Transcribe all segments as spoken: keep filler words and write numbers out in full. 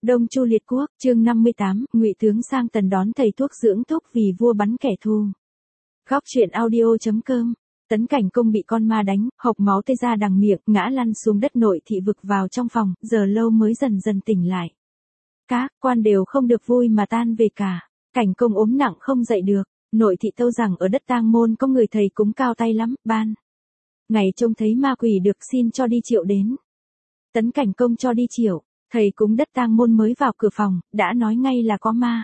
Đông Chu liệt quốc, chương năm mươi tám, Ngụy tướng sang Tần đón thầy thuốc dưỡng thúc vì vua bắn kẻ thù. Góc truyện audio chấm com. Tấn Cảnh Công bị con ma đánh, hộc máu tê ra đằng miệng, ngã lăn xuống đất, nội thị vực vào trong phòng, giờ lâu mới dần dần tỉnh lại. Các quan đều không được vui mà tan về cả. Cảnh Công ốm nặng không dậy được, nội thị tâu rằng ở đất Tang Môn có người thầy cúng cao tay lắm, ban ngày trông thấy ma quỷ được xin cho đi triệu đến. Tấn Cảnh Công cho đi triệu. Thầy cúng đất Tang Môn mới vào cửa phòng, đã nói ngay là có ma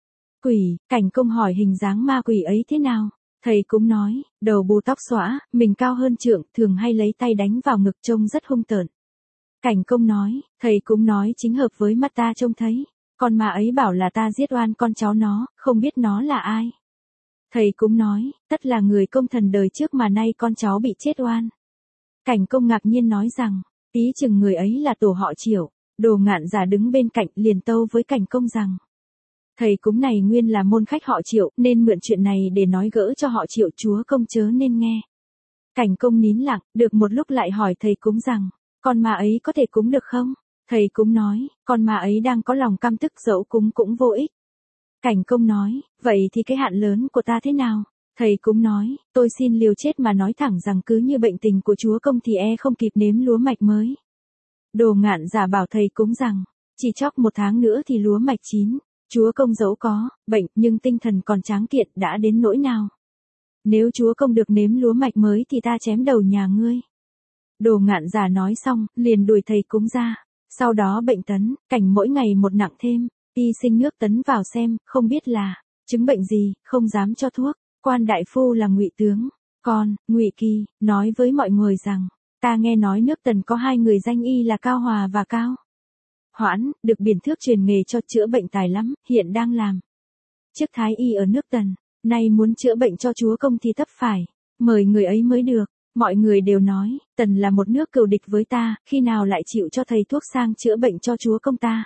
quỷ. Cảnh Công hỏi hình dáng ma quỷ ấy thế nào. Thầy cúng nói, đầu bù tóc xõa, mình cao hơn trượng, thường hay lấy tay đánh vào ngực, trông rất hung tợn. Cảnh Công nói, thầy cúng nói chính hợp với mắt ta trông thấy. Con ma ấy bảo là ta giết oan con cháu nó, không biết nó là ai. Thầy cúng nói, tất là người công thần đời trước mà nay con cháu bị chết oan. Cảnh Công ngạc nhiên nói rằng, ý chừng người ấy là tổ họ Triệu. Đồ Ngạn Giả đứng bên cạnh liền tâu với Cảnh Công rằng, thầy cúng này nguyên là môn khách họ Triệu, nên mượn chuyện này để nói gỡ cho họ Triệu, chúa công chớ nên nghe. Cảnh Công nín lặng, được một lúc lại hỏi thầy cúng rằng, con ma ấy có thể cúng được không? Thầy cúng nói, con ma ấy đang có lòng căm tức, dẫu cúng cũng vô ích. Cảnh Công nói, vậy thì cái hạn lớn của ta thế nào? Thầy cúng nói, tôi xin liều chết mà nói thẳng rằng cứ như bệnh tình của chúa công thì e không kịp nếm lúa mạch mới. Đồ Ngạn Giả bảo thầy cúng rằng, chỉ chót một tháng nữa thì lúa mạch chín, chúa công dẫu có bệnh nhưng tinh thần còn tráng kiện, đã đến nỗi nào. Nếu chúa công được nếm lúa mạch mới thì ta chém đầu nhà ngươi. Đồ Ngạn Giả nói xong, liền đuổi thầy cúng ra. Sau đó bệnh Tấn Cảnh mỗi ngày một nặng thêm, y sinh nước Tấn vào xem, không biết là chứng bệnh gì, không dám cho thuốc. Quan đại phu là Ngụy tướng, con Ngụy Kỳ, nói với mọi người rằng, ta nghe nói nước Tần có hai người danh y là Cao Hòa và Cao Hoãn, được biền thước truyền nghề cho chữa bệnh tài lắm, hiện đang làm chức thái y ở nước Tần, nay muốn chữa bệnh cho chúa công thì tất phải mời người ấy mới được. Mọi người đều nói, Tần là một nước cừu địch với ta, khi nào lại chịu cho thầy thuốc sang chữa bệnh cho chúa công ta.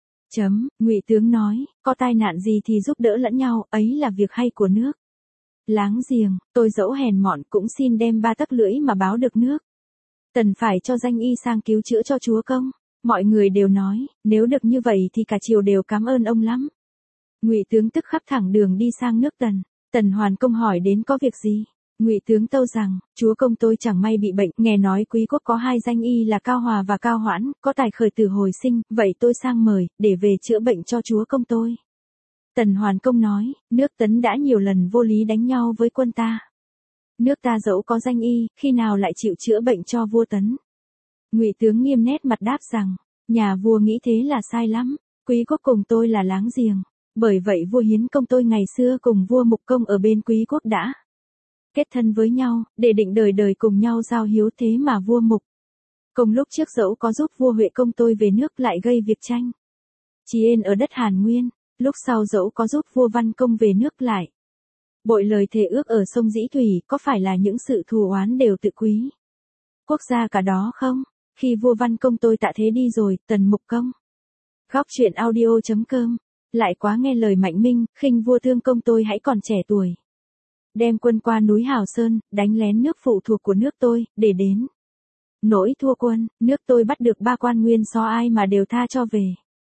Chấm, Ngụy tướng nói, có tai nạn gì thì giúp đỡ lẫn nhau, ấy là việc hay của nước láng giềng. Tôi dẫu hèn mọn cũng xin đem ba tấc lưỡi mà báo được nước Tần phải cho danh y sang cứu chữa cho chúa công. Mọi người đều nói, nếu được như vậy thì cả triều đều cảm ơn ông lắm. Ngụy tướng tức khắc thẳng đường đi sang nước Tần. Tần Hoàn Công hỏi đến có việc gì. Ngụy tướng tâu rằng, chúa công tôi chẳng may bị bệnh, nghe nói quý quốc có hai danh y là Cao Hòa và Cao Hoãn, có tài khởi tử hồi sinh, vậy tôi sang mời, để về chữa bệnh cho chúa công tôi. Tần Hoàn Công nói, nước Tấn đã nhiều lần vô lý đánh nhau với quân ta. Nước ta dẫu có danh y, khi nào lại chịu chữa bệnh cho vua Tấn. Ngụy tướng nghiêm nét mặt đáp rằng, nhà vua nghĩ thế là sai lắm, quý quốc cùng tôi là láng giềng, bởi vậy vua Hiến Công tôi ngày xưa cùng vua Mục Công ở bên quý quốc đã kết thân với nhau, để định đời đời cùng nhau giao hiếu, thế mà vua Mục Công lúc trước dẫu có giúp vua Huệ Công tôi về nước lại gây việc tranh chiến ở đất Hàn Nguyên, lúc sau dẫu có giúp vua Văn Công về nước lại bội lời thề ước ở sông Dĩ Thủy, có phải là những sự thù oán đều tự quý quốc gia cả đó không? Khi vua Văn Công tôi tạ thế đi rồi, Tần Mục Công. Góc truyện audio chấm com. Lại quá nghe lời Mạnh Minh, khinh vua Thương Công tôi hãy còn trẻ tuổi. Đem quân qua núi Hào Sơn, đánh lén nước phụ thuộc của nước tôi, để đến nỗi thua quân, nước tôi bắt được ba quan nguyên so ai mà đều tha cho về.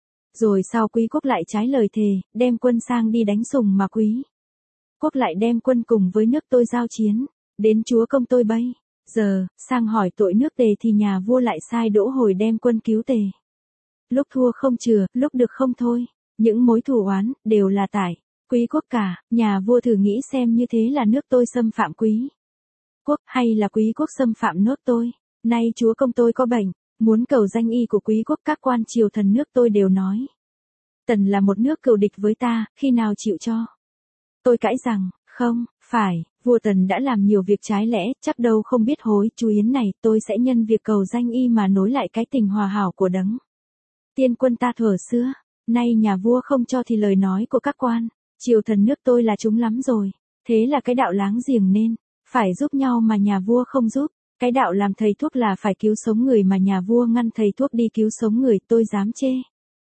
Rồi sau quý quốc lại trái lời thề, đem quân sang đi đánh Sùng mà quý quốc lại đem quân cùng với nước tôi giao chiến, đến chúa công tôi bây giờ sang hỏi tội nước Tề thì nhà vua lại sai Đỗ Hồi đem quân cứu Tề. Lúc thua không chừa, lúc được không thôi, những mối thù oán đều là tại quý quốc cả. Nhà vua thử nghĩ xem, như thế là nước tôi xâm phạm quý quốc hay là quý quốc xâm phạm nước tôi? Nay chúa công tôi có bệnh, muốn cầu danh y của quý quốc, các quan triều thần nước tôi đều nói, Tần là một nước cừu địch với ta, khi nào chịu cho? Tôi cãi rằng, không phải, vua Tần đã làm nhiều việc trái lẽ, chắc đâu không biết hối. Chú Yến này, tôi sẽ nhân việc cầu danh y mà nối lại cái tình hòa hảo của đấng tiên quân ta thuở xưa. Nay nhà vua không cho thì lời nói của các quan triều thần nước tôi là chúng lắm rồi. Thế là cái đạo láng giềng nên phải giúp nhau mà nhà vua không giúp. Cái đạo làm thầy thuốc là phải cứu sống người mà nhà vua ngăn thầy thuốc đi cứu sống người, tôi dám chê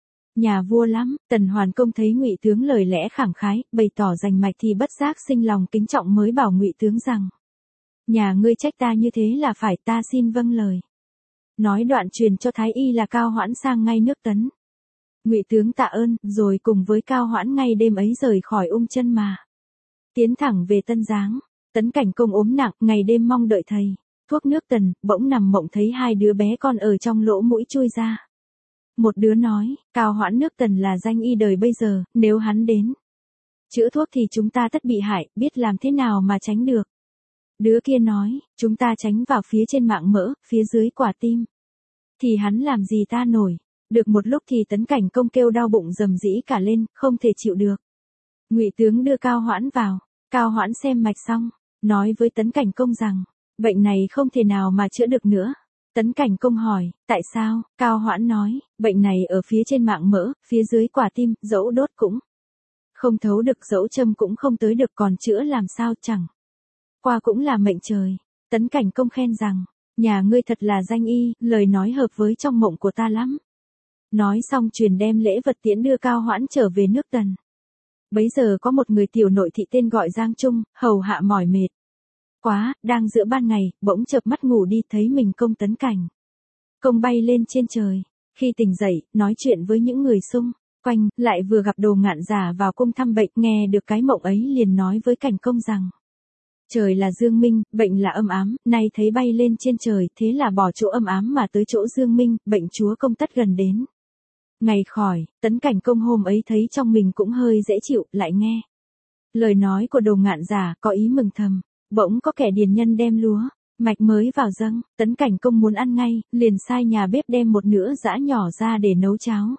nhà vua lắm. Tần Hoàn Công thấy Ngụy tướng lời lẽ khẳng khái, bày tỏ rành mạch thì bất giác sinh lòng kính trọng, mới bảo Ngụy tướng rằng, nhà ngươi trách ta như thế là phải, ta xin vâng lời. Nói đoạn truyền cho thái y là Cao Hoãn sang ngay nước Tấn. Ngụy tướng tạ ơn, rồi cùng với Cao Hoãn ngay đêm ấy rời khỏi Ung Chân mà tiến thẳng về Tân Giáng. Tấn Cảnh Công ốm nặng, ngày đêm mong đợi thầy thuốc nước Tần, bỗng nằm mộng thấy hai đứa bé con ở trong lỗ mũi chui ra. Một đứa nói, Cao Hoãn nước Tần là danh y đời bây giờ, nếu hắn đến chữa thuốc thì chúng ta tất bị hại, biết làm thế nào mà tránh được. Đứa kia nói, chúng ta tránh vào phía trên mạng mỡ, phía dưới quả tim. Thì hắn làm gì ta nổi. Được một lúc thì Tấn Cảnh Công kêu đau bụng rầm rĩ cả lên, không thể chịu được. Ngụy tướng đưa Cao Hoãn vào. Cao Hoãn xem mạch xong, nói với Tấn Cảnh Công rằng, bệnh này không thể nào mà chữa được nữa. Tấn Cảnh Công hỏi, tại sao? Cao Hoãn nói, bệnh này ở phía trên mạng mỡ, phía dưới quả tim, dẫu đốt cũng không thấu được, dẫu châm cũng không tới được, còn chữa làm sao chẳng qua cũng là mệnh trời. Tấn Cảnh Công khen rằng, nhà ngươi thật là danh y, lời nói hợp với trong mộng của ta lắm. Nói xong truyền đem lễ vật tiễn đưa Cao Hoãn trở về nước Tần. Bấy giờ có một người tiểu nội thị tên gọi Giang Trung, hầu hạ mỏi mệt quá, đang giữa ban ngày, bỗng chợp mắt ngủ đi, thấy mình Công Tấn Cảnh Công bay lên trên trời. Khi tỉnh dậy, nói chuyện với những người xung quanh, lại vừa gặp Đồ Ngạn Giả vào cung thăm bệnh, nghe được cái mộng ấy liền nói với Cảnh Công rằng, trời là dương minh, bệnh là âm ám, nay thấy bay lên trên trời, thế là bỏ chỗ âm ám mà tới chỗ dương minh, bệnh chúa công tất gần đến ngày khỏi. Tấn Cảnh Công hôm ấy thấy trong mình cũng hơi dễ chịu, lại nghe lời nói của Đồ Ngạn Giả, có ý mừng thầm. Bỗng có kẻ điền nhân đem lúa mạch mới vào dâng. Tấn Cảnh Công muốn ăn ngay, liền sai nhà bếp đem một nửa giã nhỏ ra để nấu cháo.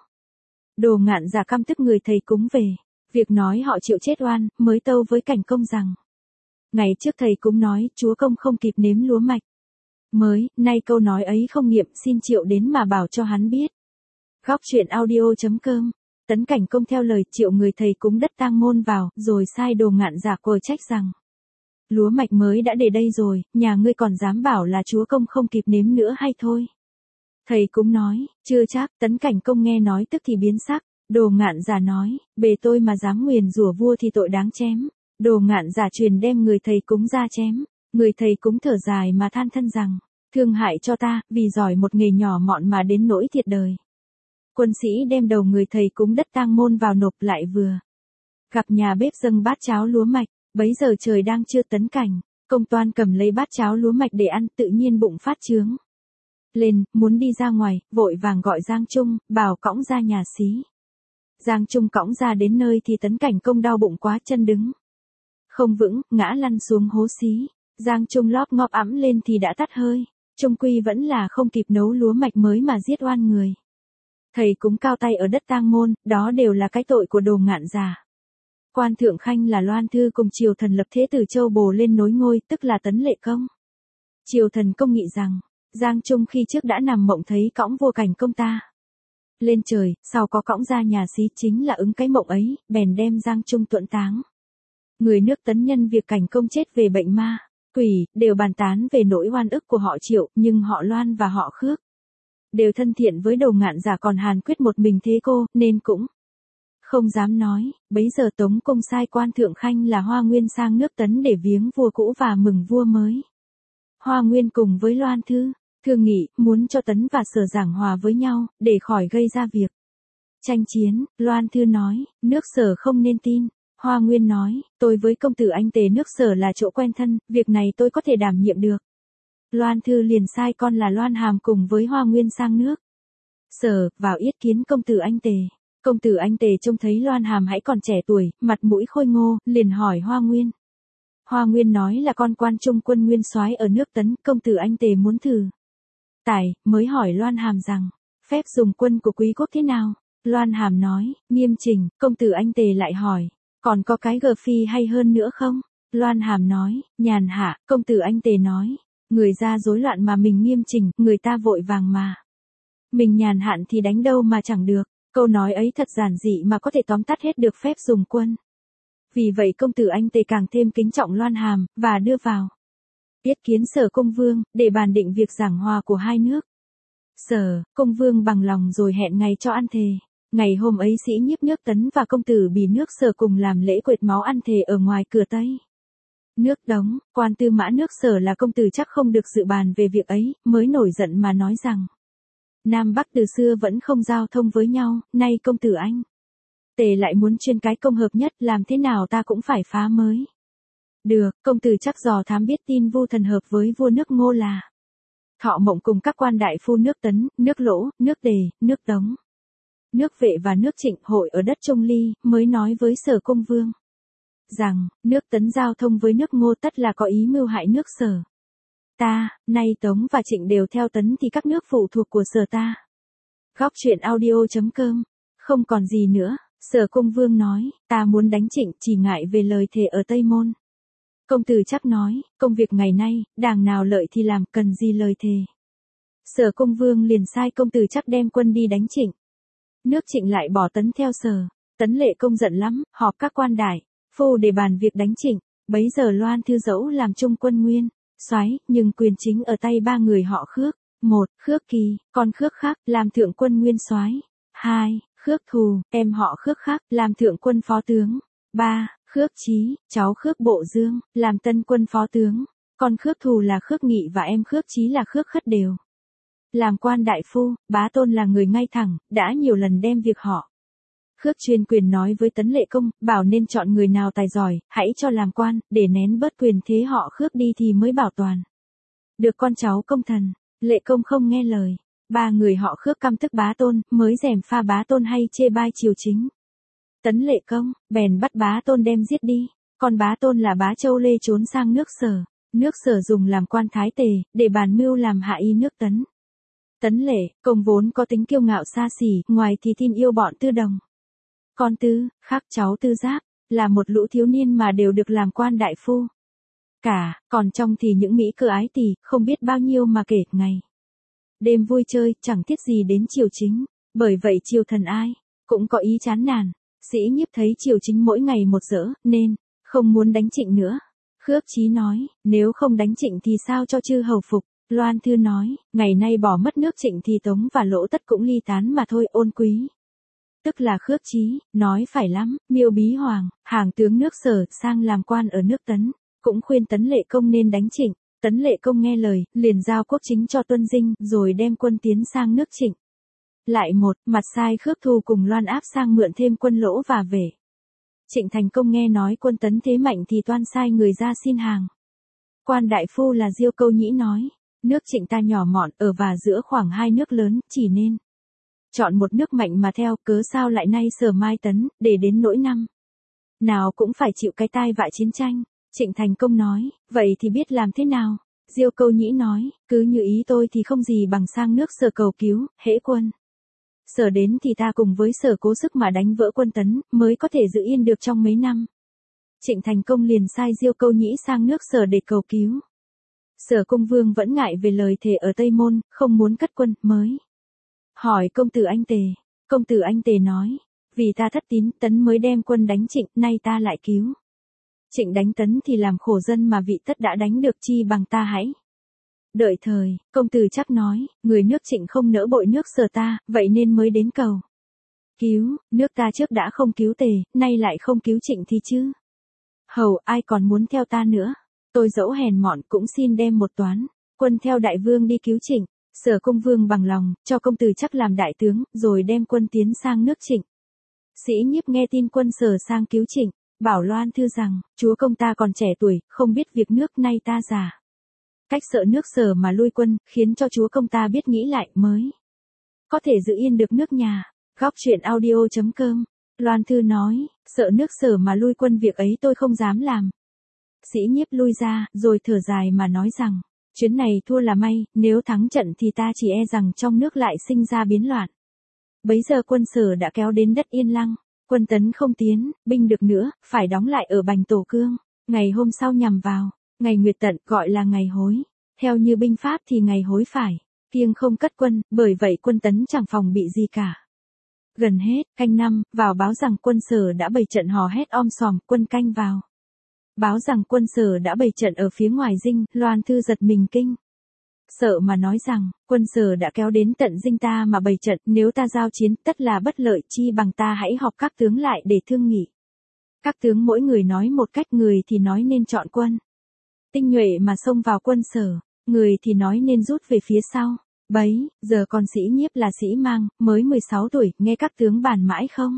Đồ Ngạn Giả căm tức người thầy cúng về việc nói họ chịu chết oan, mới tâu với Cảnh Công rằng, ngày trước thầy cúng nói chúa công không kịp nếm lúa mạch mới, nay câu nói ấy không nghiệm, xin Triệu đến mà bảo cho hắn biết. Góc truyện audio chấm com. Tấn Cảnh Công theo lời Triệu người thầy cúng đất tang môn vào, rồi sai Đồ Ngạn Giả quở trách rằng, lúa mạch mới đã để đây rồi, nhà ngươi còn dám bảo là chúa công không kịp nếm nữa hay thôi. Thầy cúng nói, chưa chắc. Tấn Cảnh Công nghe nói tức thì biến sắc. Đồ Ngạn Giả nói, bề tôi mà dám nguyền rủa vua thì tội đáng chém. Đồ Ngạn Giả truyền đem người thầy cúng ra chém. Người thầy cúng thở dài mà than thân rằng, thương hại cho ta, vì giỏi một nghề nhỏ mọn mà đến nỗi thiệt đời. Quân sĩ đem đầu người thầy cúng đất tang môn vào nộp, lại vừa gặp nhà bếp dâng bát cháo lúa mạch. Bấy giờ trời đang trưa. Tấn Cảnh Công toan cầm lấy bát cháo lúa mạch để ăn, tự nhiên bụng phát chướng lên, muốn đi ra ngoài, vội vàng gọi Giang Trung, bảo cõng ra nhà xí. Giang Trung cõng ra đến nơi thì Tấn Cảnh Công đau bụng quá, chân đứng không vững, ngã lăn xuống hố xí. Giang Trung lóp ngóp ẵm lên thì đã tắt hơi. Trung quy vẫn là không kịp nấu lúa mạch mới mà giết oan người thầy cúng cao tay ở đất tang môn, đó đều là cái tội của Đồ Ngạn Giả. Quan Thượng Khanh là Loan Thư cùng Triều Thần lập thế tử Châu Bồ lên nối ngôi, tức là Tấn Lệ Công. Triều Thần công nghị rằng, Giang Trung khi trước đã nằm mộng thấy cõng vua Cảnh Công ta lên trời, sau có cõng ra nhà xí, chính là ứng cái mộng ấy, bèn đem Giang Trung tuẫn táng. Người nước Tấn nhân việc Cảnh Công chết về bệnh ma quỷ, đều bàn tán về nỗi oan ức của họ Triệu, nhưng họ Loan và họ Khước đều thân thiện với Đồ Ngạn Giả, còn Hàn Quyết một mình thế cô, nên cũng không dám nói. Bấy giờ Tống Công sai Quan Thượng Khanh là Hoa Nguyên sang nước Tấn để viếng vua cũ và mừng vua mới. Hoa Nguyên cùng với Loan Thư thương nghị muốn cho Tấn và Sở giảng hòa với nhau, để khỏi gây ra việc tranh chiến. Loan Thư nói, nước Sở không nên tin. Hoa Nguyên nói, tôi với công tử anh tề nước Sở là chỗ quen thân, việc này tôi có thể đảm nhiệm được. Loan Thư liền sai con là Loan Hàm cùng với Hoa Nguyên sang nước Sở, vào yết kiến công tử anh tề. Công tử anh tề trông thấy Loan Hàm hãy còn trẻ tuổi, mặt mũi khôi ngô, liền hỏi Hoa Nguyên. Hoa Nguyên nói là con quan trung quân nguyên soái ở nước Tấn. Công tử anh tề muốn thử tài, mới hỏi Loan Hàm rằng, phép dùng quân của quý quốc thế nào? Loan Hàm nói, nghiêm chỉnh. Công tử anh tề lại hỏi, còn có cái gờ phi hay hơn nữa không? Loan Hàm nói, nhàn hạ. Công tử anh tề nói, người ra rối loạn mà mình nghiêm chỉnh, người ta vội vàng mà mình nhàn hạn thì đánh đâu mà chẳng được. Câu nói ấy thật giản dị mà có thể tóm tắt hết được phép dùng quân. Vì vậy công tử anh tề càng thêm kính trọng Loan Hàm, và đưa vào yết kiến Sở Công Vương, để bàn định việc giảng hòa của hai nước. Sở Công Vương bằng lòng rồi hẹn ngày cho ăn thề. Ngày hôm ấy sĩ nhiếp nước Tấn và công tử Bỉ nước Sở cùng làm lễ quệt máu ăn thề ở ngoài cửa Tây nước Đống. Quan tư mã nước Sở là công tử chắc không được dự bàn về việc ấy, mới nổi giận mà nói rằng, Nam Bắc từ xưa vẫn không giao thông với nhau, nay công tử anh Tề lại muốn chuyên cái công hợp nhất, làm thế nào ta cũng phải phá mới. Được, công tử chắc dò thám biết tin Vu Thần hợp với vua nước Ngô là Thọ Mộng cùng các quan đại phu nước Tấn, nước Lỗ, nước Tề, nước Tống, nước Vệ và nước Trịnh hội ở đất Trung Ly, mới nói với Sở Công Vương rằng, nước Tấn giao thông với nước Ngô tất là có ý mưu hại nước Sở ta, nay Tống và Trịnh đều theo Tấn thì các nước phụ thuộc của Sở ta. Góc truyện audio.com, không còn gì nữa, Sở Công Vương nói, ta muốn đánh Trịnh chỉ ngại về lời thề ở Tây Môn. Công tử chắc nói, công việc ngày nay, đàng nào lợi thì làm, cần gì lời thề. Sở Công Vương liền sai công tử chắc đem quân đi đánh Trịnh. Nước Trịnh lại bỏ Tấn theo Sở. Tấn Lệ Công giận lắm, họp các quan đại phu để bàn việc đánh Trịnh. Bấy giờ Loan Thư Dẫu làm trung quân nguyên soái, nhưng quyền chính ở tay ba người họ Khước. Một, Khước Kỳ, con Khước Khác, làm thượng quân nguyên soái. Hai, Khước Thù, em họ Khước Khác, làm thượng quân phó tướng. Ba, Khước Chí, cháu Khước Bộ Dương, làm tân quân phó tướng. Con Khước Thù là Khước Nghị và em Khước Chí là Khước Khất đều làm quan đại phu. Bá Tôn là người ngay thẳng, đã nhiều lần đem việc họ Khước chuyên quyền nói với Tấn Lệ Công, bảo nên chọn người nào tài giỏi, hãy cho làm quan, để nén bớt quyền thế họ Khước đi thì mới bảo toàn được con cháu công thần. Lệ Công không nghe lời. Ba người họ Khước căm tức Bá Tôn, mới gièm pha Bá Tôn hay chê bai triều chính. Tấn Lệ Công bèn bắt Bá Tôn đem giết đi. Còn Bá Tôn là Bá Châu Lê trốn sang nước Sở. Nước Sở dùng làm quan thái tề, để bàn mưu làm hạ y nước Tấn. Tấn Lệ Công vốn có tính kiêu ngạo xa xỉ, ngoài thì tin yêu bọn Tư Đồng. Con Tư, Khắc cháu Tư Giáp, là một lũ thiếu niên mà đều được làm quan đại phu. Cả, còn trong thì những mỹ cơ ái tỷ, không biết bao nhiêu mà kể, ngày đêm vui chơi, chẳng tiếc gì đến triều chính. Bởi vậy triều thần ai cũng có ý chán nản. Sĩ Nhiếp thấy triều chính mỗi ngày một dỡ, nên không muốn đánh Trịnh nữa. Khước Chí nói, nếu không đánh Trịnh thì sao cho chư hầu phục. Loan Thư nói, ngày nay bỏ mất nước Trịnh thì Tống và Lỗ tất cũng ly tán mà thôi. Ôn Quý, tức là Khước Chí, nói phải lắm. Miêu Bí Hoàng, hàng tướng nước Sở, sang làm quan ở nước Tấn, cũng khuyên Tấn Lệ Công nên đánh Trịnh. Tấn Lệ Công nghe lời, liền giao quốc chính cho Tuân Dinh, rồi đem quân tiến sang nước Trịnh. Lại một, mặt sai Khước Thù cùng Loan Áp sang mượn thêm quân Lỗ và về. Trịnh Thành Công nghe nói quân Tấn thế mạnh thì toan sai người ra xin hàng. Quan đại phu là Diêu Câu Nhĩ nói, nước Trịnh ta nhỏ mọn, ở và giữa khoảng hai nước lớn, chỉ nên chọn một nước mạnh mà theo, cớ sao lại nay Sở mai Tấn, để đến nỗi năm nào cũng phải chịu cái tai vạ chiến tranh. Trịnh Thành Công nói, vậy thì biết làm thế nào? Diêu Câu Nhĩ nói, cứ như ý tôi thì không gì bằng sang nước Sở cầu cứu, hễ quân Sở đến thì ta cùng với Sở cố sức mà đánh vỡ quân Tấn, mới có thể giữ yên được trong mấy năm. Trịnh Thành Công liền sai Diêu Câu Nhĩ sang nước Sở để cầu cứu. Sở Công Vương vẫn ngại về lời thề ở Tây Môn, không muốn cất quân, mới hỏi công tử anh Tề. Công tử anh Tề nói, vì ta thất tín, Tấn mới đem quân đánh Trịnh, nay ta lại cứu Trịnh đánh Tấn thì làm khổ dân mà vị tất đã đánh được, chi bằng ta hãy đợi thời. Công tử chắc nói, người nước Trịnh không nỡ bội nước Sở ta, vậy nên mới đến cầu cứu. Nước ta trước đã không cứu Tề, nay lại không cứu Trịnh thì chứ hầu ai còn muốn theo ta nữa. Tôi dẫu hèn mọn cũng xin đem một toán quân theo đại vương đi cứu Trịnh. Sở Công Vương bằng lòng, cho công tử chắc làm đại tướng, rồi đem quân tiến sang nước Trịnh. Sĩ Nhiếp nghe tin quân Sở sang cứu Trịnh, bảo Loan Thư rằng, chúa công ta còn trẻ tuổi, không biết việc nước, nay ta già cách sợ nước Sở mà lui quân, khiến cho chúa công ta biết nghĩ lại, mới có thể giữ yên được nước nhà. Góc truyện audio.com, Loan Thư nói, sợ nước Sở mà lui quân, việc ấy tôi không dám làm. Sĩ Nhiếp lui ra, rồi thở dài mà nói rằng, chuyến này thua là may, nếu thắng trận thì ta chỉ e rằng trong nước lại sinh ra biến loạn. Bấy giờ quân Sở đã kéo đến đất Yên Lăng, quân Tấn không tiến binh được nữa, phải đóng lại ở Bành Tổ Cương. Ngày hôm sau nhằm vào ngày Nguyệt Tận, gọi là ngày hối. Theo như binh pháp thì ngày hối phải kiêng không cất quân, bởi vậy quân Tấn chẳng phòng bị gì cả. Gần hết canh năm, vào báo rằng quân Sở đã bày trận hò hét om sòm. Quân canh vào báo rằng quân Sở đã bày trận ở phía ngoài Dinh. Loan Thư giật mình kinh sợ mà nói rằng, quân Sở đã kéo đến tận Dinh ta mà bày trận, nếu ta giao chiến tất là bất lợi, chi bằng ta hãy họp các tướng lại để thương nghị. Các tướng mỗi người nói một cách, người thì nói nên chọn quân tinh nhuệ mà xông vào quân Sở, người thì nói nên rút về phía sau. Bấy, giờ còn Sĩ Nhiếp là Sĩ Mang, mới mười sáu tuổi, nghe các tướng bàn mãi không.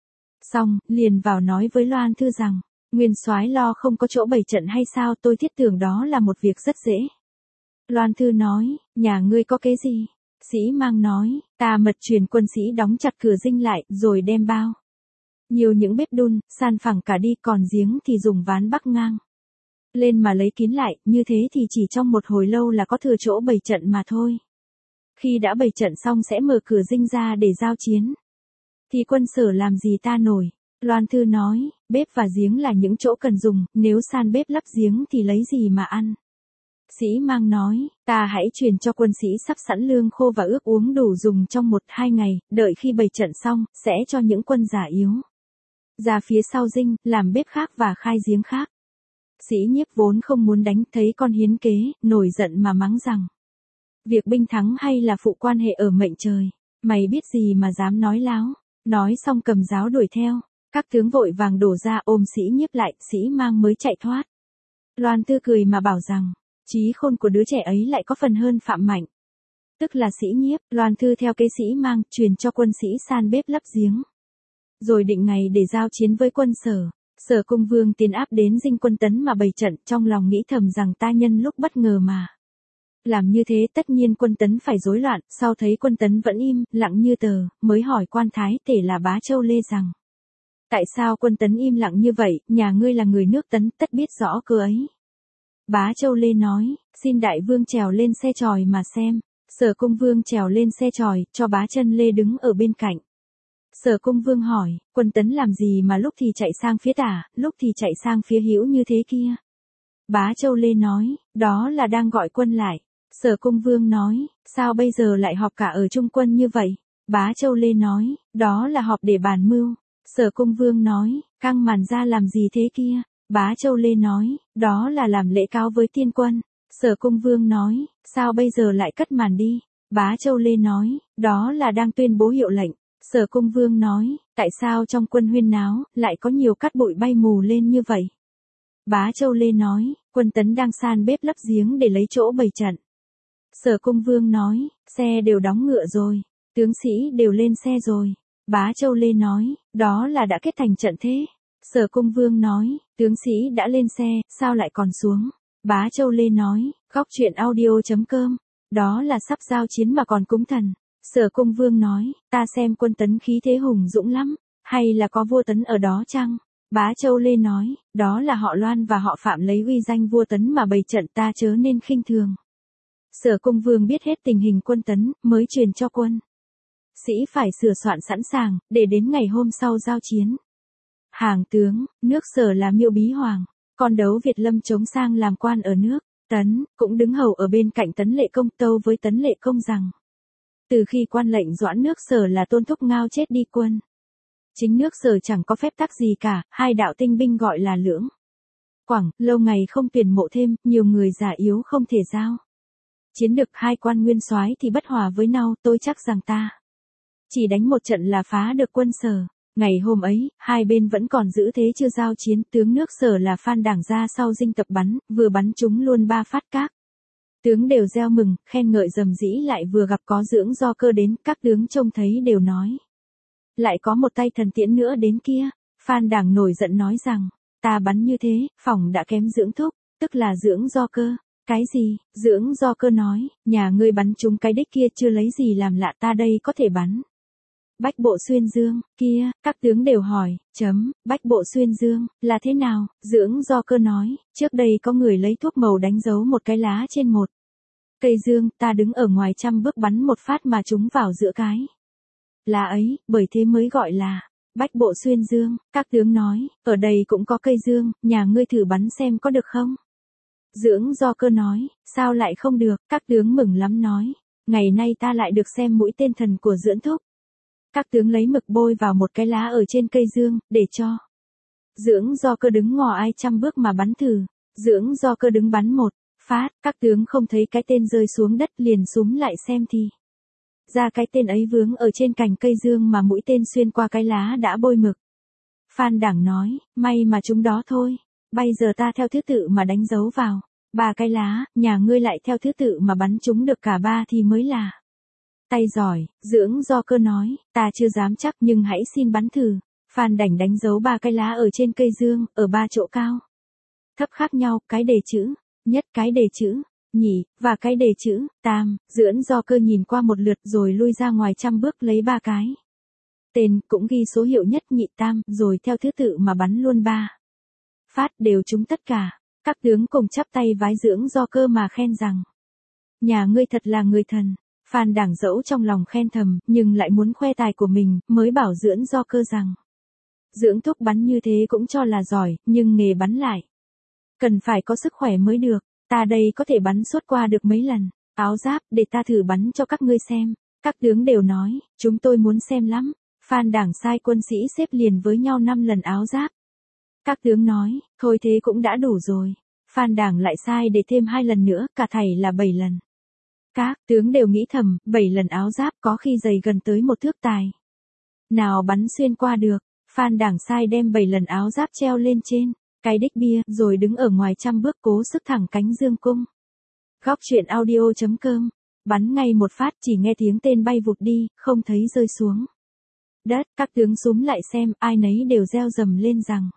Xong, liền vào nói với Loan Thư rằng, Nguyên soái lo không có chỗ bày trận hay sao, tôi thiết tưởng đó là một việc rất dễ. Loan Thư nói, nhà ngươi có kế gì? Sĩ Mang nói, ta mật truyền quân sĩ đóng chặt cửa dinh lại, rồi đem bao nhiều những bếp đun, san phẳng cả đi, còn giếng thì dùng ván bắc ngang lên mà lấy kín lại, như thế thì chỉ trong một hồi lâu là có thừa chỗ bày trận mà thôi. Khi đã bày trận xong sẽ mở cửa dinh ra để giao chiến. Thì quân Sở làm gì ta nổi? Loan Thư nói, bếp và giếng là những chỗ cần dùng, nếu san bếp lắp giếng thì lấy gì mà ăn? Sĩ Mang nói, ta hãy truyền cho quân sĩ sắp sẵn lương khô và ước uống đủ dùng trong một hai ngày, đợi khi bày trận xong, sẽ cho những quân già yếu ra phía sau dinh, làm bếp khác và khai giếng khác. Sĩ Nhiếp vốn không muốn đánh, thấy con hiến kế, nổi giận mà mắng rằng, việc binh thắng hay là phụ quan hệ ở mệnh trời, mày biết gì mà dám nói láo. Nói xong cầm giáo đuổi theo, các tướng vội vàng đổ ra ôm Sĩ Nhiếp lại, Sĩ Mang mới chạy thoát. Loan Thư cười mà bảo rằng, trí khôn của đứa trẻ ấy lại có phần hơn Phạm Mạnh, tức là Sĩ Nhiếp. Loan Thư theo kế Sĩ Mang, truyền cho quân sĩ san bếp lắp giếng, rồi định ngày để giao chiến với quân Sở. Sở Cung Vương tiến áp đến dinh quân Tấn mà bày trận, trong lòng nghĩ thầm rằng ta nhân lúc bất ngờ mà làm như thế, tất nhiên quân Tấn phải rối loạn. Sau thấy quân Tấn vẫn im lặng như tờ, mới hỏi quan thái tể là Bá Châu Lê rằng, tại sao quân Tấn im lặng như vậy, nhà ngươi là người nước Tấn, tất biết rõ cơ ấy. Bá Châu Lê nói, xin đại vương trèo lên xe chòi mà xem. Sở Cung Vương trèo lên xe chòi, cho Bá Chân Lê đứng ở bên cạnh. Sở Cung Vương hỏi, quân Tấn làm gì mà lúc thì chạy sang phía tả, lúc thì chạy sang phía hữu như thế kia? Bá Châu Lê nói, đó là đang gọi quân lại. Sở Cung Vương nói, sao bây giờ lại họp cả ở trung quân như vậy? Bá Châu Lê nói, đó là họp để bàn mưu. Sở Cung Vương nói, căng màn ra làm gì thế kia? Bá Châu Lê nói, đó là làm lễ cáo với tiên quân. Sở Cung Vương nói, sao bây giờ lại cất màn đi? Bá Châu Lê nói, đó là đang tuyên bố hiệu lệnh. Sở Cung Vương nói, tại sao trong quân huyên náo, lại có nhiều cát bụi bay mù lên như vậy? Bá Châu Lê nói, quân Tấn đang san bếp lắp giếng để lấy chỗ bày trận. Sở Cung Vương nói, xe đều đóng ngựa rồi, tướng sĩ đều lên xe rồi. Bá Châu Lê nói, đó là đã kết thành trận thế. Sở Cung Vương nói, tướng sĩ đã lên xe, sao lại còn xuống? Bá Châu Lê nói, góc truyện audio chấm com, đó là sắp giao chiến mà còn cúng thần. Sở Cung Vương nói, ta xem quân Tấn khí thế hùng dũng lắm, hay là có vua Tấn ở đó chăng? Bá Châu Lê nói, đó là họ Loan và họ Phạm lấy uy danh vua Tấn mà bày trận, ta chớ nên khinh thường. Sở Cung Vương biết hết tình hình quân Tấn, mới truyền cho quân sĩ phải sửa soạn sẵn sàng, để đến ngày hôm sau giao chiến. Hàng tướng, nước Sở là Miêu Bí Hoàng, con đấu Việt Lâm chống sang làm quan ở nước Tấn, cũng đứng hầu ở bên cạnh Tấn Lệ Công, tâu với Tấn Lệ Công rằng, từ khi quan lệnh doãn nước Sở là Tôn Thúc Ngao chết đi quân chính nước Sở chẳng có phép tắc gì cả, hai đạo tinh binh gọi là Lưỡng Quảng, lâu ngày không tuyển mộ thêm, nhiều người già yếu không thể giao chiến được, hai quan nguyên soái thì bất hòa với nhau, tôi chắc rằng ta chỉ đánh một trận là phá được quân Sở. Ngày hôm ấy, hai bên vẫn còn giữ thế chưa giao chiến, tướng nước Sở là Phan Đảng ra sau dinh tập bắn, vừa bắn trúng luôn ba phát, các tướng đều reo mừng, khen ngợi rầm rĩ, lại vừa gặp có Dưỡng Do Cơ đến, các tướng trông thấy đều nói, lại có một tay thần tiễn nữa đến kia. Phan Đảng nổi giận nói rằng, ta bắn như thế, phỏng đã kém Dưỡng Thúc, tức là Dưỡng Do Cơ. Cái gì? Dưỡng Do Cơ nói, nhà ngươi bắn trúng cái đích kia chưa lấy gì làm lạ, ta đây có thể bắn Bách Bộ Xuyên Dương, kia, các tướng đều hỏi, chấm, Bách Bộ Xuyên Dương, là thế nào? Dưỡng Do Cơ nói, trước đây có người lấy thuốc màu đánh dấu một cái lá trên một cây dương, ta đứng ở ngoài trăm bước bắn một phát mà trúng vào giữa cái lá ấy, bởi thế mới gọi là Bách Bộ Xuyên Dương. Các tướng nói, ở đây cũng có cây dương, nhà ngươi thử bắn xem có được không? Dưỡng Do Cơ nói, sao lại không được? Các tướng mừng lắm nói, ngày nay ta lại được xem mũi tên thần của Dưỡng Thúc. Các tướng lấy mực bôi vào một cái lá ở trên cây dương, để cho Dưỡng Do Cơ đứng ngò ai trăm bước mà bắn thử. Dưỡng Do Cơ đứng bắn một phát, các tướng không thấy cái tên rơi xuống đất, liền súm lại xem thì ra cái tên ấy vướng ở trên cành cây dương mà mũi tên xuyên qua cái lá đã bôi mực. Phan Đảng nói, may mà chúng đó thôi, bây giờ ta theo thứ tự mà đánh dấu vào ba cái lá, nhà ngươi lại theo thứ tự mà bắn chúng được cả ba thì mới là Tay giỏi, dưỡng do cơ nói, ta chưa dám chắc nhưng hãy xin bắn thử. Phan Đảnh đánh dấu ba cái lá ở trên cây dương, ở ba chỗ cao thấp khác nhau, cái đề chữ nhất, cái đề chữ nhị, và cái đề chữ tam. Dưỡng do cơ nhìn qua một lượt rồi lui ra ngoài trăm bước lấy ba cái tên, cũng ghi số hiệu nhất nhị tam, rồi theo thứ tự mà bắn luôn ba phát, đều trúng tất cả. Các tướng cùng chắp tay vái dưỡng do cơ mà khen rằng, nhà ngươi thật là người thần. Phan Đảng dẫu trong lòng khen thầm, nhưng lại muốn khoe tài của mình, mới bảo dưỡng do cơ rằng, dưỡng thúc bắn như thế cũng cho là giỏi, nhưng nghề bắn lại cần phải có sức khỏe mới được. Ta đây có thể bắn suốt qua được mấy lần áo giáp, để ta thử bắn cho các ngươi xem. Các tướng đều nói, chúng tôi muốn xem lắm. Phan Đảng sai quân sĩ xếp liền với nhau năm lần áo giáp. Các tướng nói, thôi thế cũng đã đủ rồi. Phan Đảng lại sai để thêm hai lần nữa, cả thảy là bảy lần. Các tướng đều nghĩ thầm, bảy lần áo giáp có khi dày gần tới một thước tài. Nào bắn xuyên qua được. Phan Đảng sai đem bảy lần áo giáp treo lên trên cái đích bia, rồi đứng ở ngoài trăm bước cố sức thẳng cánh dương cung. Góc truyện audio chấm com. Bắn ngay một phát, chỉ nghe tiếng tên bay vụt đi, không thấy rơi xuống đất. Các tướng xúm lại xem, ai nấy đều reo rầm lên rằng,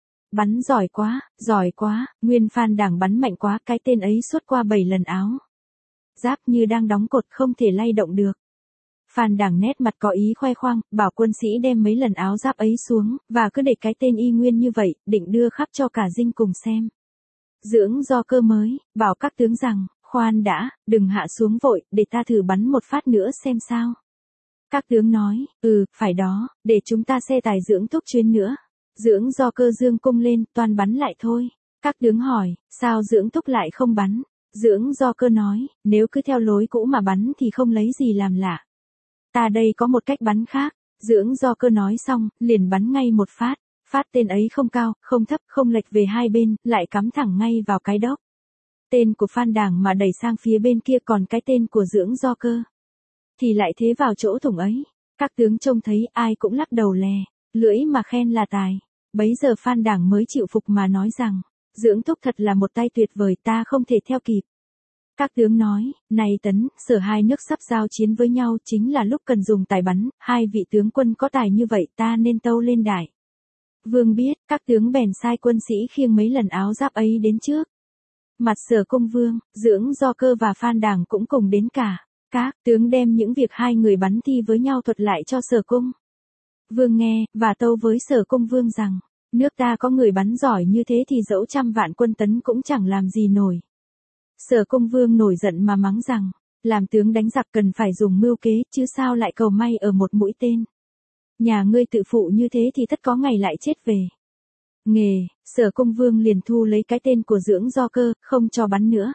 bắn giỏi quá, giỏi quá. Nguyên Phan Đảng bắn mạnh quá, cái tên ấy suốt qua bảy lần áo giáp như đang đóng cột, không thể lay động được. Phan Đảng nét mặt có ý khoe khoang, bảo quân sĩ đem mấy lần áo giáp ấy xuống, và cứ để cái tên y nguyên như vậy, định đưa khắp cho cả dinh cùng xem. Dưỡng do cơ mới, bảo các tướng rằng, khoan đã, đừng hạ xuống vội, để ta thử bắn một phát nữa xem sao. Các tướng nói, ừ, phải đó, để chúng ta xe tài dưỡng thúc chuyến nữa. Dưỡng do cơ dương cung lên, toàn bắn lại thôi. Các tướng hỏi, sao dưỡng thúc lại không bắn? Dưỡng do cơ nói, nếu cứ theo lối cũ mà bắn thì không lấy gì làm lạ. Ta đây có một cách bắn khác. Dưỡng do cơ nói xong, liền bắn ngay một phát. Phát tên ấy không cao, không thấp, không lệch về hai bên, lại cắm thẳng ngay vào cái đốc. Tên của Phan Đảng mà đẩy sang phía bên kia, còn cái tên của dưỡng do cơ thì lại thế vào chỗ thủng ấy. Các tướng trông thấy ai cũng lắc đầu lè, lưỡi mà khen là tài. Bấy giờ Phan Đảng mới chịu phục mà nói rằng, dưỡng thúc thật là một tay tuyệt vời, ta không thể theo kịp. Các tướng nói, này Tấn, Sở hai nước sắp giao chiến với nhau, chính là lúc cần dùng tài bắn, hai vị tướng quân có tài như vậy, ta nên tâu lên đại vương biết. Các tướng bèn sai quân sĩ khiêng mấy lần áo giáp ấy đến trước mặt Sở Công Vương. Dưỡng do cơ và Phan Đảng cũng cùng đến cả. Các tướng đem những việc hai người bắn thi với nhau thuật lại cho Sở Công Vương nghe, và tâu với Sở Công Vương rằng, nước ta có người bắn giỏi như thế thì dẫu trăm vạn quân Tấn cũng chẳng làm gì nổi. Sở Công Vương nổi giận mà mắng rằng, làm tướng đánh giặc cần phải dùng mưu kế, chứ sao lại cầu may ở một mũi tên. Nhà ngươi tự phụ như thế thì tất có ngày lại chết về nghề. Sở Công Vương liền thu lấy cái tên của dưỡng do cơ, không cho bắn nữa.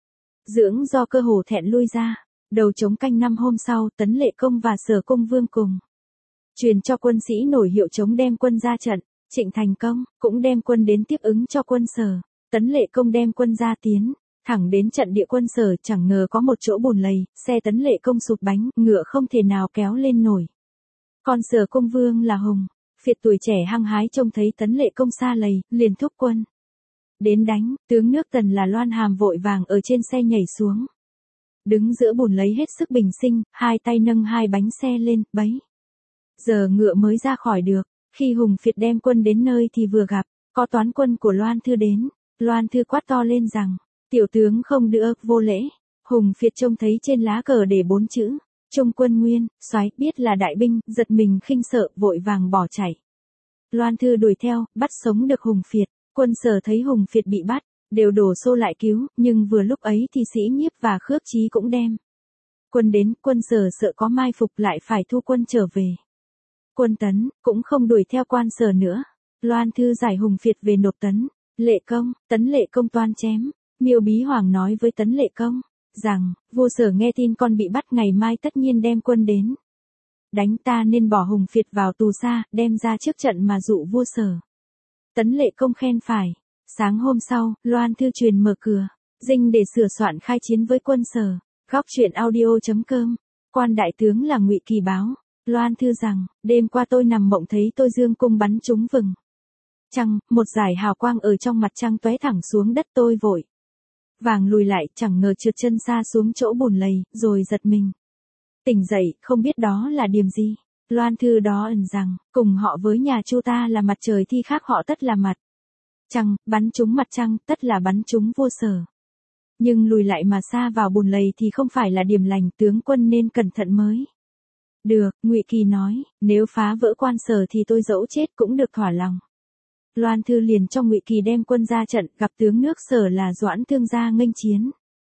Dưỡng do cơ hổ thẹn lui ra. Đầu trống canh năm hôm sau, Tấn Lệ Công và Sở Công Vương cùng truyền cho quân sĩ nổi hiệu trống đem quân ra trận. Trịnh Thành Công cũng đem quân đến tiếp ứng cho quân Sở. Tấn Lệ Công đem quân ra tiến thẳng đến trận địa quân Sở, chẳng ngờ có một chỗ bùn lầy, xe Tấn Lệ Công sụp bánh, ngựa không thể nào kéo lên nổi. Còn Sở Công Vương là Hùng Phiệt tuổi trẻ hăng hái trông thấy Tấn Lệ Công xa lầy, liền thúc quân đến đánh. Tướng nước Tần là Loan Hàm vội vàng ở trên xe nhảy xuống, đứng giữa bùn lấy hết sức bình sinh, hai tay nâng hai bánh xe lên, bấy giờ ngựa mới ra khỏi được. Khi Hùng Phiệt đem quân đến nơi thì vừa gặp có toán quân của Loan Thư đến. Loan Thư quát to lên rằng, tiểu tướng không được vô lễ. Hùng Phiệt trông thấy trên lá cờ để bốn chữ Trung Quân Nguyên Soái, biết là đại binh, giật mình khinh sợ, vội vàng bỏ chạy. Loan Thư đuổi theo, bắt sống được Hùng Phiệt. Quân Sở thấy Hùng Phiệt bị bắt, đều đổ xô lại cứu, nhưng vừa lúc ấy thì Sĩ Nhiếp và Khước Chí cũng đem quân đến. Quân Sở sợ có mai phục, lại phải thu quân trở về. Quân Tấn cũng không đuổi theo quan Sở nữa. Loan Thư giải Hùng Phiệt về nộp Tấn Lệ Công. Tấn Lệ Công toan chém. Miêu Bí Hoàng nói với Tấn Lệ Công rằng, vua Sở nghe tin con bị bắt, ngày mai tất nhiên đem quân đến đánh, ta nên bỏ Hùng Phiệt vào tù xa, đem ra trước trận mà dụ vua Sở. Tấn Lệ Công khen phải. Sáng hôm sau, Loan Thư truyền mở cửa dinh để sửa soạn khai chiến với quân Sở. Góc truyện audio chấm com. Quan đại tướng là Ngụy Kỳ báo Loan Thư rằng, đêm qua tôi nằm mộng thấy tôi dương cung bắn trúng vầng trăng, một dải hào quang ở trong mặt trăng tóe thẳng xuống đất, tôi vội vàng lùi lại, chẳng ngờ trượt chân xa xuống chỗ bùn lầy, rồi giật mình Tỉnh dậy, không biết đó là điểm gì. Loan Thư đó ẩn rằng, cùng họ với nhà Chu ta là mặt trời thì khác họ tất là mặt trăng, bắn trúng mặt trăng, tất là bắn trúng vô sở. Nhưng lùi lại mà xa vào bùn lầy thì không phải là điểm lành, tướng quân nên cẩn thận mới được. Ngụy Kỳ nói, nếu phá vỡ quan sở thì tôi dẫu chết cũng được thỏa lòng. Loan Thư liền cho Ngụy Kỳ đem quân ra trận, gặp tướng nước Sở là Doãn Thương ra nghênh chiến.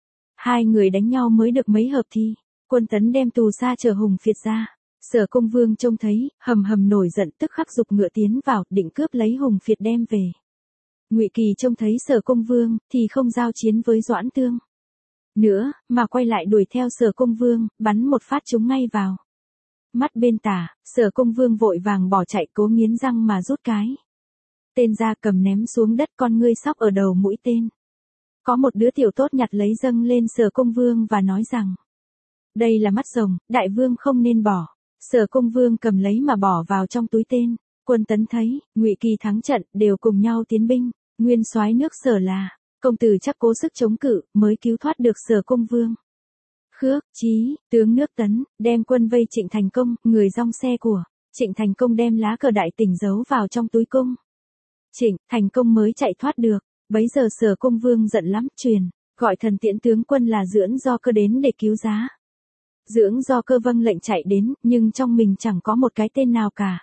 Hai người đánh nhau mới được mấy hợp thi, Quân Tấn đem tù xa chở Hùng Phiệt ra. Sở Công Vương trông thấy, hầm hầm nổi giận, tức khắc giục ngựa tiến vào, định cướp lấy Hùng Phiệt đem về. Ngụy Kỳ trông thấy Sở Công Vương, thì không giao chiến với Doãn Thương nữa, mà quay lại đuổi theo Sở Công Vương, bắn một phát trúng ngay vào mắt bên tả. Sở Công Vương vội vàng bỏ chạy, cố nghiến răng mà rút cái tên ra, cầm ném xuống đất, con ngươi sóc ở đầu mũi tên. Có một đứa tiểu tốt nhặt lấy dâng lên Sở Công Vương và nói rằng, đây là mắt rồng, đại vương không nên bỏ. Sở Công Vương cầm lấy mà bỏ vào trong túi tên. Quân Tấn thấy, Ngụy Kỳ thắng trận, đều cùng nhau tiến binh. Nguyên soái nước Sở là công tử chắc cố sức chống cự, mới cứu thoát được Sở Công Vương. Khước Chí, tướng nước Tấn, đem quân vây Trịnh Thành Công, người dong xe của Trịnh Thành Công đem lá cờ đại tỉnh giấu vào trong túi cung. Trịnh Thành Công mới chạy thoát được. Bấy giờ Sở Công Vương giận lắm, truyền gọi thần tiễn tướng quân là Dưỡng Do Cơ đến để cứu giá. Dưỡng Do Cơ vâng lệnh chạy đến, nhưng trong mình chẳng có một cái tên nào cả.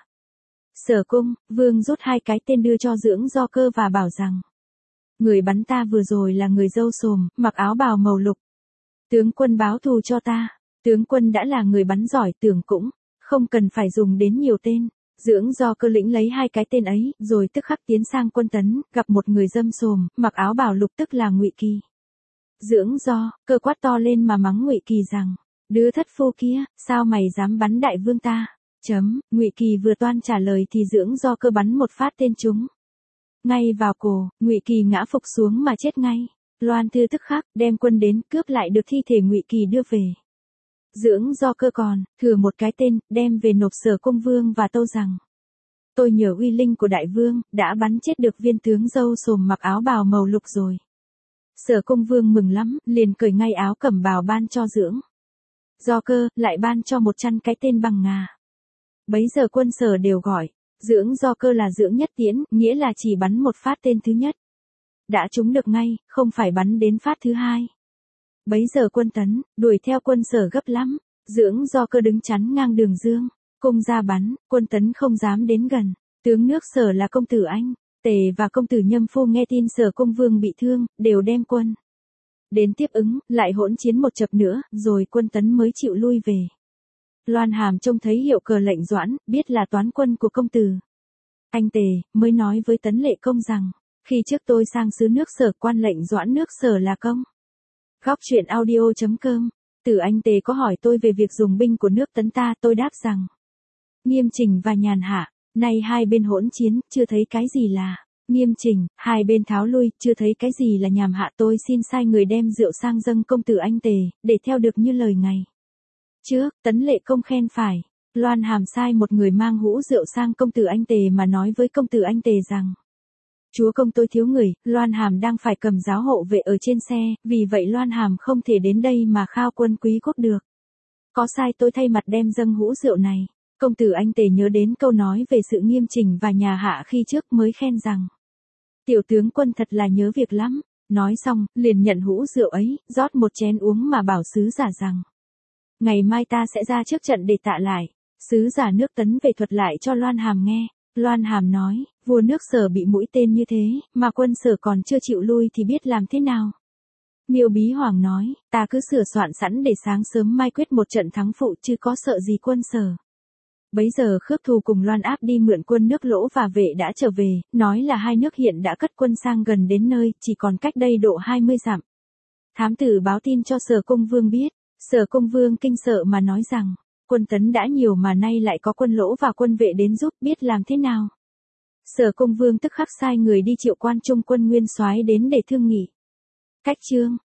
Sở Cung Vương rút hai cái tên đưa cho Dưỡng Do Cơ và bảo rằng, người bắn ta vừa rồi là người râu xồm, mặc áo bào màu lục. Tướng quân báo thù cho ta. Tướng quân đã là người bắn giỏi, tưởng cũng không cần phải dùng đến nhiều tên. Dưỡng Do Cơ lĩnh lấy hai cái tên ấy, rồi tức khắc tiến sang Quân Tấn, gặp một người râu xồm, mặc áo bào lục, tức là Ngụy Kỳ. Dưỡng Do Cơ quát to lên mà mắng Ngụy Kỳ rằng, đứa thất phu kia, sao mày dám bắn đại vương ta? Chấm, Ngụy Kỳ vừa toan trả lời thì Dưỡng Do Cơ bắn một phát tên trúng ngay vào cổ, Ngụy Kỳ ngã phục xuống mà chết ngay. Loan Thư tức khắc đem quân đến, cướp lại được thi thể Ngụy Kỳ đưa về. Dưỡng Do Cơ còn thừa một cái tên, đem về nộp Sở Công Vương và tâu rằng, tôi nhờ uy linh của đại vương, đã bắn chết được viên tướng râu xồm mặc áo bào màu lục rồi. Sở Công Vương mừng lắm, liền cởi ngay áo cẩm bào ban cho Dưỡng Do Cơ, lại ban cho một trăm cái tên bằng ngà. Bấy giờ quân Sở đều gọi Dưỡng Do Cơ là Dưỡng Nhất Tiễn, nghĩa là chỉ bắn một phát tên thứ nhất đã trúng được ngay, không phải bắn đến phát thứ hai. Bấy giờ Quân Tấn đuổi theo quân Sở gấp lắm. Dưỡng Do Cơ đứng chắn ngang đường dương cung ra bắn, Quân Tấn không dám đến gần. Tướng nước Sở là công tử Anh Tề và công tử Nhâm Phu nghe tin Sở Công Vương bị thương, đều đem quân đến tiếp ứng, lại hỗn chiến một chập nữa, rồi Quân Tấn mới chịu lui về. Loan Hàm trông thấy hiệu cờ lệnh Doãn, biết là toán quân của công tử Anh Tề, mới nói với Tấn Lệ Công rằng, khi trước tôi sang xứ nước Sở, quan lệnh Doãn nước Sở là công. Góc truyện audio chấm com. Tử Anh Tề có hỏi tôi về việc dùng binh của nước Tấn ta, tôi đáp rằng, Nghiêm Chỉnh và Nhàn Hạ, nay hai bên hỗn chiến, chưa thấy cái gì là Nghiêm Chỉnh, hai bên tháo lui, chưa thấy cái gì là Nhàn Hạ. Tôi xin sai người đem rượu sang dâng công tử Anh Tề, để theo được như lời ngày trước. Tấn Lệ Công khen phải. Loan Hàm sai một người mang hũ rượu sang công tử Anh Tề mà nói với công tử Anh Tề rằng, chúa công tôi thiếu người, Loan Hàm đang phải cầm giáo hộ vệ ở trên xe, vì vậy Loan Hàm không thể đến đây mà khao quân quý quốc được. Có sai tôi thay mặt đem dâng hũ rượu này. Công tử Anh Tề nhớ đến câu nói về sự nghiêm chỉnh và nhà hạ khi trước, mới khen rằng, tiểu tướng quân thật là nhớ việc lắm. Nói xong, liền nhận hũ rượu ấy, rót một chén uống mà bảo sứ giả rằng, ngày mai ta sẽ ra trước trận để tạ lại. Sứ giả nước Tấn về thuật lại cho Loan Hàm nghe. Loan Hàm nói, vua nước Sở bị mũi tên như thế, mà quân Sở còn chưa chịu lui thì biết làm thế nào. Miêu Bí Hoàng nói, ta cứ sửa soạn sẵn để sáng sớm mai quyết một trận thắng phụ, chứ có sợ gì quân Sở. Bấy giờ Khước Thù cùng Loan Áp đi mượn quân nước Lỗ và Vệ đã trở về, nói là hai nước hiện đã cất quân sang gần đến nơi, chỉ còn cách đây độ hai mươi dặm. Thám tử báo tin cho Sở Công Vương biết. Sở Công Vương kinh sợ mà nói rằng, quân Tấn đã nhiều mà nay lại có quân Lỗ và quân Vệ đến giúp, biết làm thế nào. Sở Công Vương tức khắc sai người đi triệu quan trung quân nguyên soái đến để thương nghị cách chương.